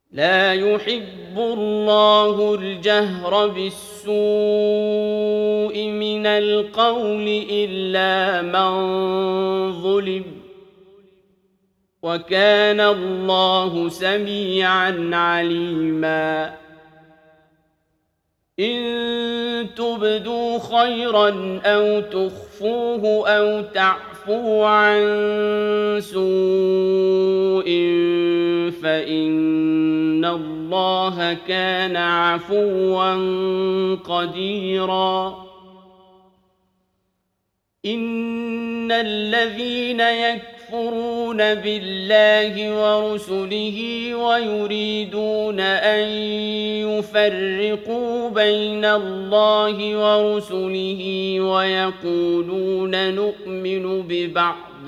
لا يحب الله الجهر بالسوء من القول إلا من ظلم وكان الله سميعا عليما إن تبدوا خيرا أو تخفوه أو تعفوا عن سوء فإن الله كان عفوا قديرا إن الذين يكفرون بالله ورسله ويريدون أن يفرقوا بين الله ورسله ويقولون نؤمن ببعض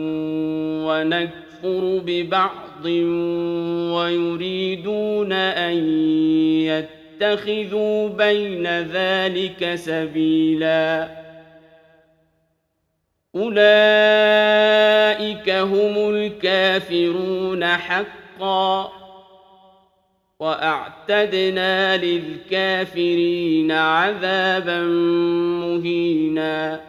ونكفر ببعض ويريدون أن يتخذوا بين ذلك سبيلا أولئك هم الكافرون حقا وأعتدنا للكافرين عذابا مهينا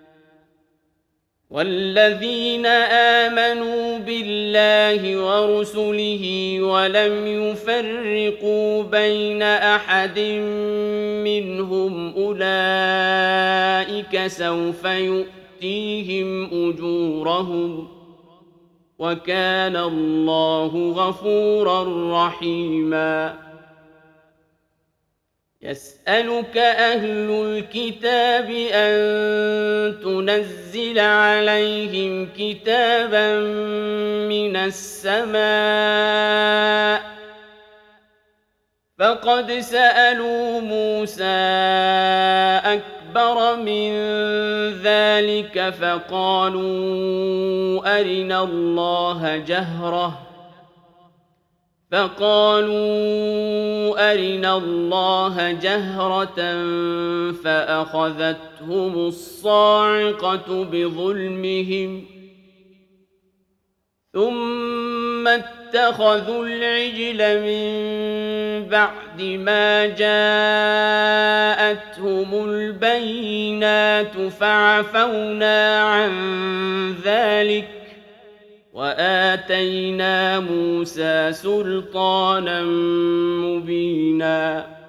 والذين آمنوا بالله ورسله ولم يفرقوا بين أحد منهم أولئك سوف يؤتيهم أجورهم وكان الله غفورا رحيما يسألك أهل الكتاب أن تنزل عليهم كتابا من السماء فقد سألوا موسى أكبر من ذلك فقالوا أرنا الله جهرة فأخذتهم الصاعقة بظلمهم ثم اتخذوا العجل من بعد ما جاءتهم البينات فعفونا عن ذلك وآتينا موسى سلطانا مبينا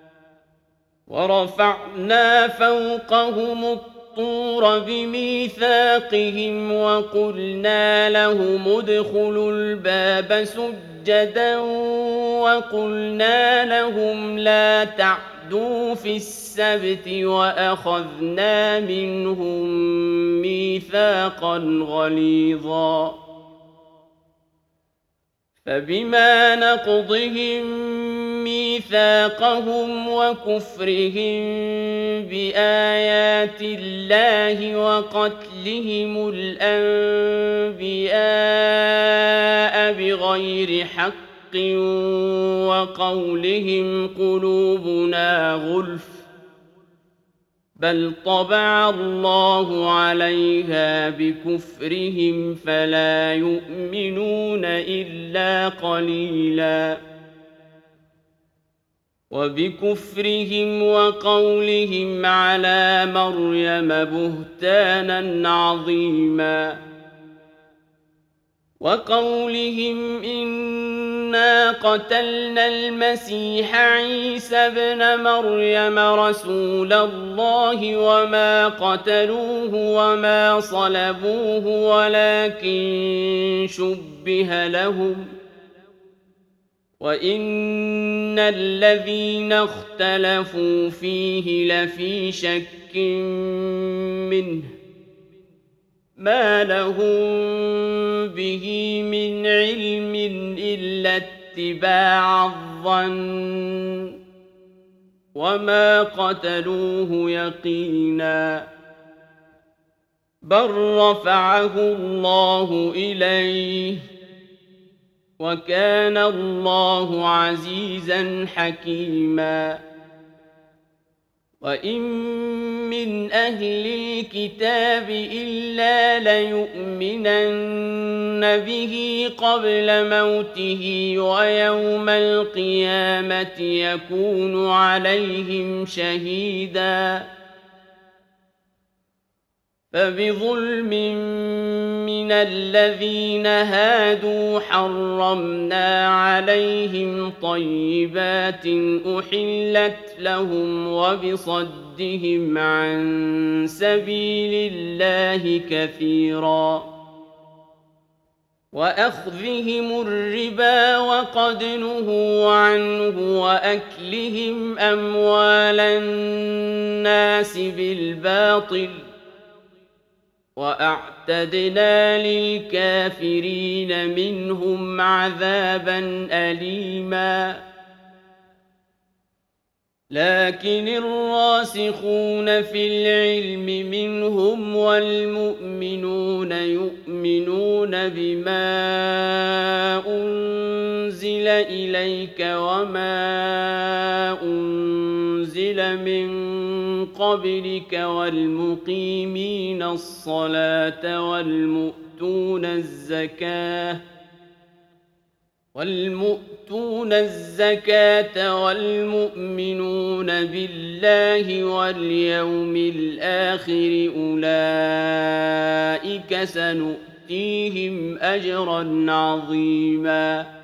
ورفعنا فوقهم الطور بميثاقهم وقلنا لهم ادخلوا الباب سجدا وقلنا لهم لا تعدوا في السبت وأخذنا منهم ميثاقا غليظا فبما نقضهم ميثاقهم وكفرهم بآيات الله وقتلهم الأنبياء بغير حق وقولهم قلوبنا غلف بل طبع الله عليها بكفرهم فلا يؤمنون إلا قليلا وبكفرهم وقولهم على مريم بهتانا عظيما وقولهم إنا قتلنا المسيح عيسى ابن مريم رسول الله وما قتلوه وما صلبوه ولكن شبه لهم وإن الذين اختلفوا فيه لفي شك منه ما لهم به من علم إلا اتباع الظن وما قتلوه يقينا بل رفعه الله إليه وكان الله عزيزا حكيما وَإِن مِّنْ أَهْلِ الْكِتَابِ إِلَّا لَيُؤْمِنَنَّ بِهِ قَبْلَ مَوْتِهِ وَيَوْمَ الْقِيَامَةِ يَكُونُ عَلَيْهِمْ شَهِيدًا فَبِظُلْمٍ مِّنَ الَّذِينَ هَادُوا حَرَّمْنَا عَلَيْهِمْ طَيِّبَاتٍ أُحِلَّتْ لَهُمْ وَبِصَدِّهِمْ عَن سَبِيلِ اللَّهِ كَثِيرًا وَأَخْذِهِمُ الرِّبَا وَقَدْ نُهُوا عَنْهُ وَأَكْلِهِمْ أَمْوَالَ النَّاسِ بِالْبَاطِلِ وَأَعْتَدْنَا لِلْكَافِرِينَ مِنْهُمْ عَذَابًا أَلِيمًا لكن الراسخون في العلم منهم والمؤمنون يؤمنون بما أنزل إليك وما أنزل من قبلك والمقيمين الصلاة والمؤتون الزكاة والمؤمنون بالله واليوم الآخر أولئك سنؤتيهم أجرا عظيما